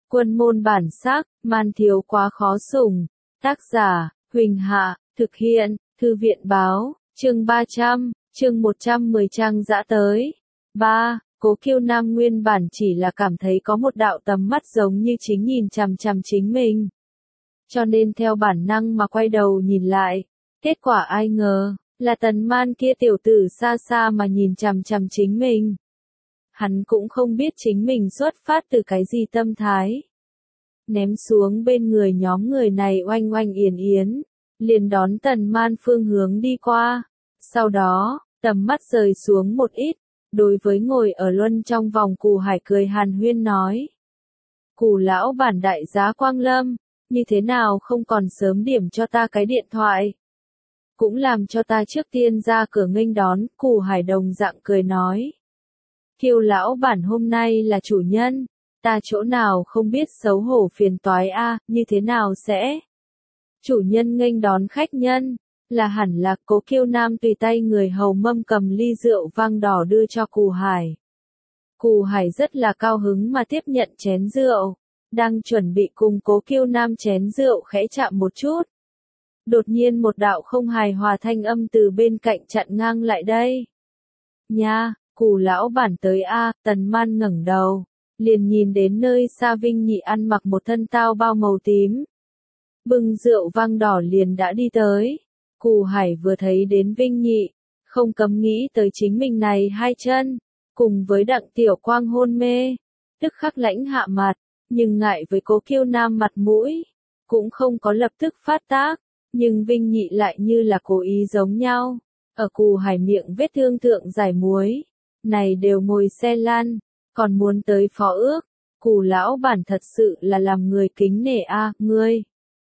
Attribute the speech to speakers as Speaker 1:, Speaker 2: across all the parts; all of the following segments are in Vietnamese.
Speaker 1: Quân môn bản sắc, man thiếu quá khó sủng. Tác giả, Huỳnh Hạ, thực hiện, Thư viện báo, chương 300, chương 110 trang dã tới. 3. Cố Kiêu Nam nguyên bản chỉ là cảm thấy có một đạo tầm mắt giống như chính nhìn chằm chằm chính mình. Cho nên theo bản năng mà quay đầu nhìn lại. Kết quả ai ngờ, là Tần Man kia tiểu tử xa xa mà nhìn chằm chằm chính mình. Hắn cũng không biết chính mình xuất phát từ cái gì tâm thái. Ném xuống bên người nhóm người này oanh oanh yến yến, liền đón Tần Man phương hướng đi qua. Sau đó, tầm mắt rời xuống một ít, đối với ngồi ở luân trong vòng Cù Hải cười hàn huyên nói. Cù lão bản đại giá Quang Lâm, như thế nào không còn sớm điểm cho ta cái điện thoại. Cũng làm cho ta trước tiên ra cửa nghênh đón, Cù Hải đồng dạng cười nói. Kiêu lão bản hôm nay là chủ nhân, ta chỗ nào không biết xấu hổ phiền toái a, như thế nào sẽ? Chủ nhân nghênh đón khách nhân, là hẳn là Cố Kiêu Nam tùy tay người hầu mâm cầm ly rượu vang đỏ đưa cho Cù Hải. Cù Hải rất là cao hứng mà tiếp nhận chén rượu, đang chuẩn bị cùng Cố Kiêu Nam chén rượu khẽ chạm một chút. Đột nhiên một đạo không hài hòa thanh âm từ bên cạnh chặn ngang lại đây. Nha, Cù lão bản tới a, Tần Man ngẩng đầu, liền nhìn đến nơi xa Vinh Nhị ăn mặc một thân tao bao màu tím. Bưng rượu vang đỏ liền đã đi tới. Cù Hải vừa thấy đến Vinh Nhị, không cấm nghĩ tới chính mình này hai chân, cùng với Đặng Tiểu Quang hôn mê, tức khắc lãnh hạ mặt, nhưng ngại với Cố Kiêu Nam mặt mũi, cũng không có lập tức phát tác, nhưng Vinh Nhị lại như là cố ý giống nhau, ở Cù Hải miệng vết thương thượng giải muối, này đều ngồi xe lăn, còn muốn tới phó ước, Cù lão bản thật sự là làm người kính nể a, ngươi.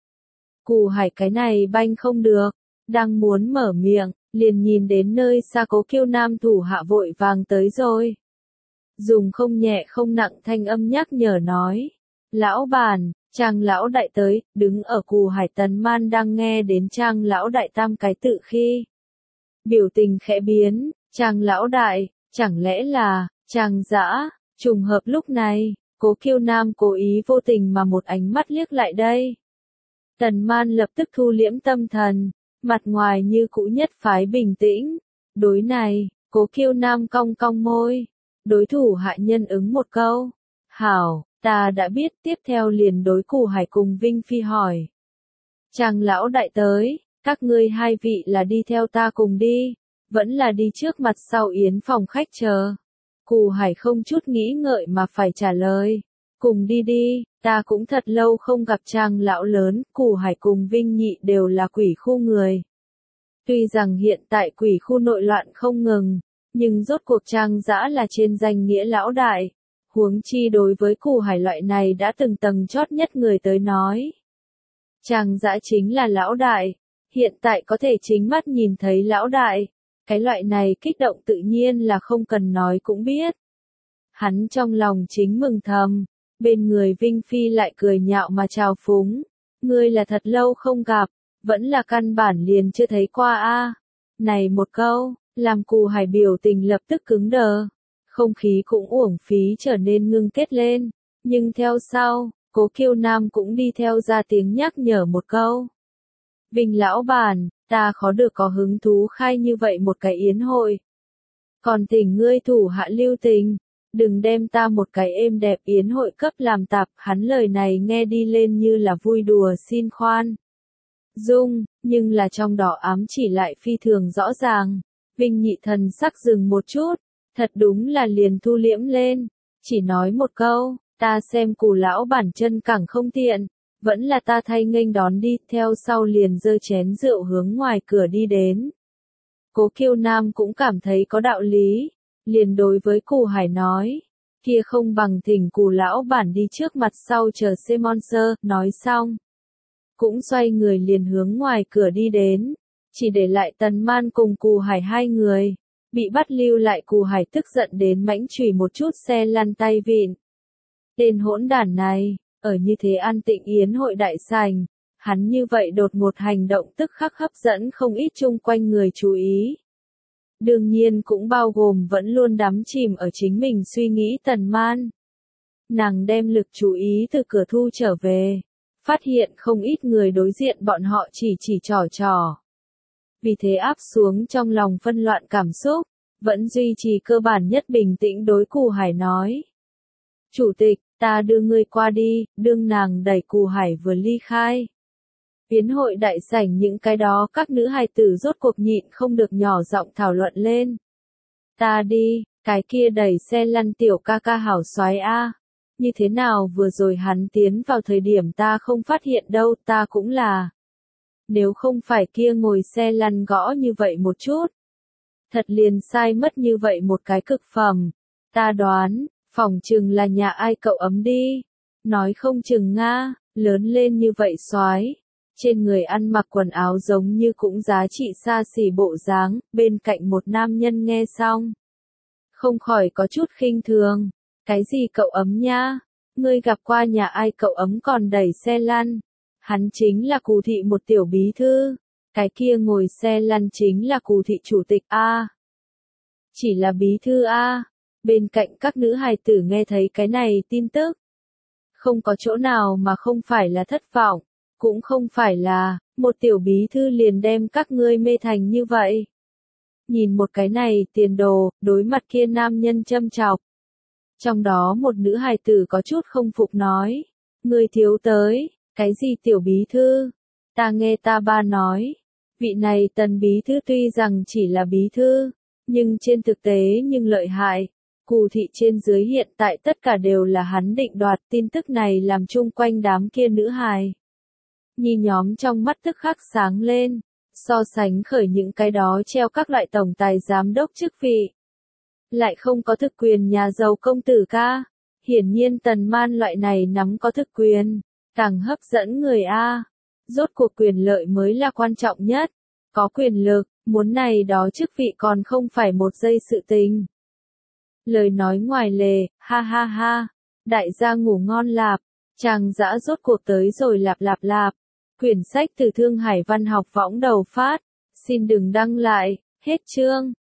Speaker 1: Cù Hải cái này banh không được, đang muốn mở miệng, liền nhìn đến nơi xa Cố Kiêu Nam thủ hạ vội vàng tới rồi. Dùng không nhẹ không nặng thanh âm nhắc nhở nói, lão bản, Trang lão đại tới, đứng ở Cù Hải. Tần Man đang nghe đến Trang lão đại tam cái tự khi. Biểu tình khẽ biến, Trang lão đại, chẳng lẽ là, Trang dã, trùng hợp lúc này, Cố Kiêu Nam cố ý vô tình mà một ánh mắt liếc lại đây. Tần Man lập tức thu liễm tâm thần, mặt ngoài như cũ nhất phái bình tĩnh. Đối này, Cố Kiêu Nam cong cong môi, đối thủ hạ nhân ứng một câu. Hảo, ta đã biết, tiếp theo liền đối Cù Hải cùng Vinh Phi hỏi. Trang lão đại tới, các ngươi hai vị là đi theo ta cùng đi, vẫn là đi trước mặt sau yến phòng khách chờ. Cù Hải không chút nghĩ ngợi mà phải trả lời. Cùng đi đi, ta cũng thật lâu không gặp Trang lão lớn. Cù Hải cùng Vinh Nhị đều là quỷ khu người. Tuy rằng hiện tại quỷ khu nội loạn không ngừng, nhưng rốt cuộc Trang dã là trên danh nghĩa lão đại. Huống chi đối với Cù Hải loại này đã từng tầng chót nhất người tới nói. Trang dã chính là lão đại, hiện tại có thể chính mắt nhìn thấy lão đại, cái loại này kích động tự nhiên là không cần nói cũng biết. Hắn trong lòng chính mừng thầm, bên người Vinh Phi lại cười nhạo mà chào phúng, ngươi là thật lâu không gặp, vẫn là căn bản liền chưa thấy qua a. Này một câu, làm Cù Hải biểu tình lập tức cứng đờ. Không khí cũng uổng phí trở nên ngưng kết lên, nhưng theo sau, Cố Kiêu Nam cũng đi theo ra tiếng nhắc nhở một câu. Vinh lão bản, ta khó được có hứng thú khai như vậy một cái yến hội. Còn thỉnh ngươi thủ hạ lưu tình, đừng đem ta một cái êm đẹp yến hội cấp làm tạp. Hắn lời này nghe đi lên như là vui đùa xin khoan dung, nhưng là trong đó ám chỉ lại phi thường rõ ràng. Vinh Nhị thần sắc dừng một chút. Thật đúng là liền thu liễm lên, chỉ nói một câu, ta xem Cù lão bản chân cẳng không tiện, vẫn là ta thay nghênh đón đi, theo sau liền giơ chén rượu hướng ngoài cửa đi đến. Cố Kiêu Nam cũng cảm thấy có đạo lý, liền đối với Cù Hải nói, kia không bằng thỉnh Cù lão bản đi trước mặt sau chờ Semonser, nói xong. Cũng xoay người liền hướng ngoài cửa đi đến, chỉ để lại Tần Man cùng Cù Hải hai người. Bị bắt lưu lại. Cù Hải tức giận đến mãnh chùy một chút xe lăn tay vịn. Tên hỗn đản này, ở như thế an tịnh yến hội đại sảnh, hắn như vậy đột ngột hành động tức khắc hấp dẫn không ít chung quanh người chú ý. Đương nhiên cũng bao gồm vẫn luôn đắm chìm ở chính mình suy nghĩ Tần Man. Nàng đem lực chú ý từ cửa thu trở về, phát hiện không ít người đối diện bọn họ chỉ trò. Vì thế áp xuống trong lòng phân loạn cảm xúc, vẫn duy trì cơ bản nhất bình tĩnh đối Cù Hải nói. Chủ tịch, ta đưa ngươi qua đi, đương nàng đẩy Cù Hải vừa ly khai. Yến hội đại sảnh những cái đó các nữ hài tử rốt cuộc nhịn không được nhỏ giọng thảo luận lên. Ta đi, cái kia đẩy xe lăn tiểu ca ca hảo soái a. Như thế nào vừa rồi hắn tiến vào thời điểm ta không phát hiện đâu, ta cũng là. Nếu không phải kia ngồi xe lăn gõ như vậy một chút. Thật liền sai mất như vậy một cái cực phẩm. Ta đoán, phỏng chừng là nhà ai cậu ấm đi. Nói không chừng nga, lớn lên như vậy soái. Trên người ăn mặc quần áo giống như cũng giá trị xa xỉ bộ dáng, bên cạnh một nam nhân nghe xong. Không khỏi có chút khinh thường. Cái gì cậu ấm nha? Ngươi gặp qua nhà ai cậu ấm còn đẩy xe lăn? Hắn chính là Cù thị một tiểu bí thư. Cái kia ngồi xe lăn chính là Cù thị chủ tịch A. Chỉ là bí thư A. Bên cạnh các nữ hài tử nghe thấy cái này tin tức. Không có chỗ nào mà không phải là thất vọng. Cũng không phải là, một tiểu bí thư liền đem các ngươi mê thành như vậy. Nhìn một cái này tiền đồ, đối mặt kia nam nhân châm chọc. Trong đó một nữ hài tử có chút không phục nói. Ngươi thiếu tới, cái gì tiểu bí thư? Ta nghe ta ba nói. Vị này tần bí thư tuy rằng chỉ là bí thư, nhưng trên thực tế nhưng lợi hại. Cù thị trên dưới hiện tại tất cả đều là hắn định đoạt, tin tức này làm chung quanh đám kia nữ hài. Nhi nhóm trong mắt tức khắc sáng lên, so sánh khởi những cái đó treo các loại tổng tài giám đốc chức vị. Lại không có thực quyền nhà giàu công tử ca. Hiển nhiên Tần Man loại này nắm có thực quyền, càng hấp dẫn người a. Rốt cuộc quyền lợi mới là quan trọng nhất. Có quyền lực, muốn này đó chức vị còn không phải một giây sự tình. Lời nói ngoài lề, ha ha ha. Đại gia ngủ ngon lạp, chàng dã rốt cuộc tới rồi lạp lạp lạp. Quyển sách từ Thương Hải Văn học võng đầu phát. Xin đừng đăng lại, hết chương.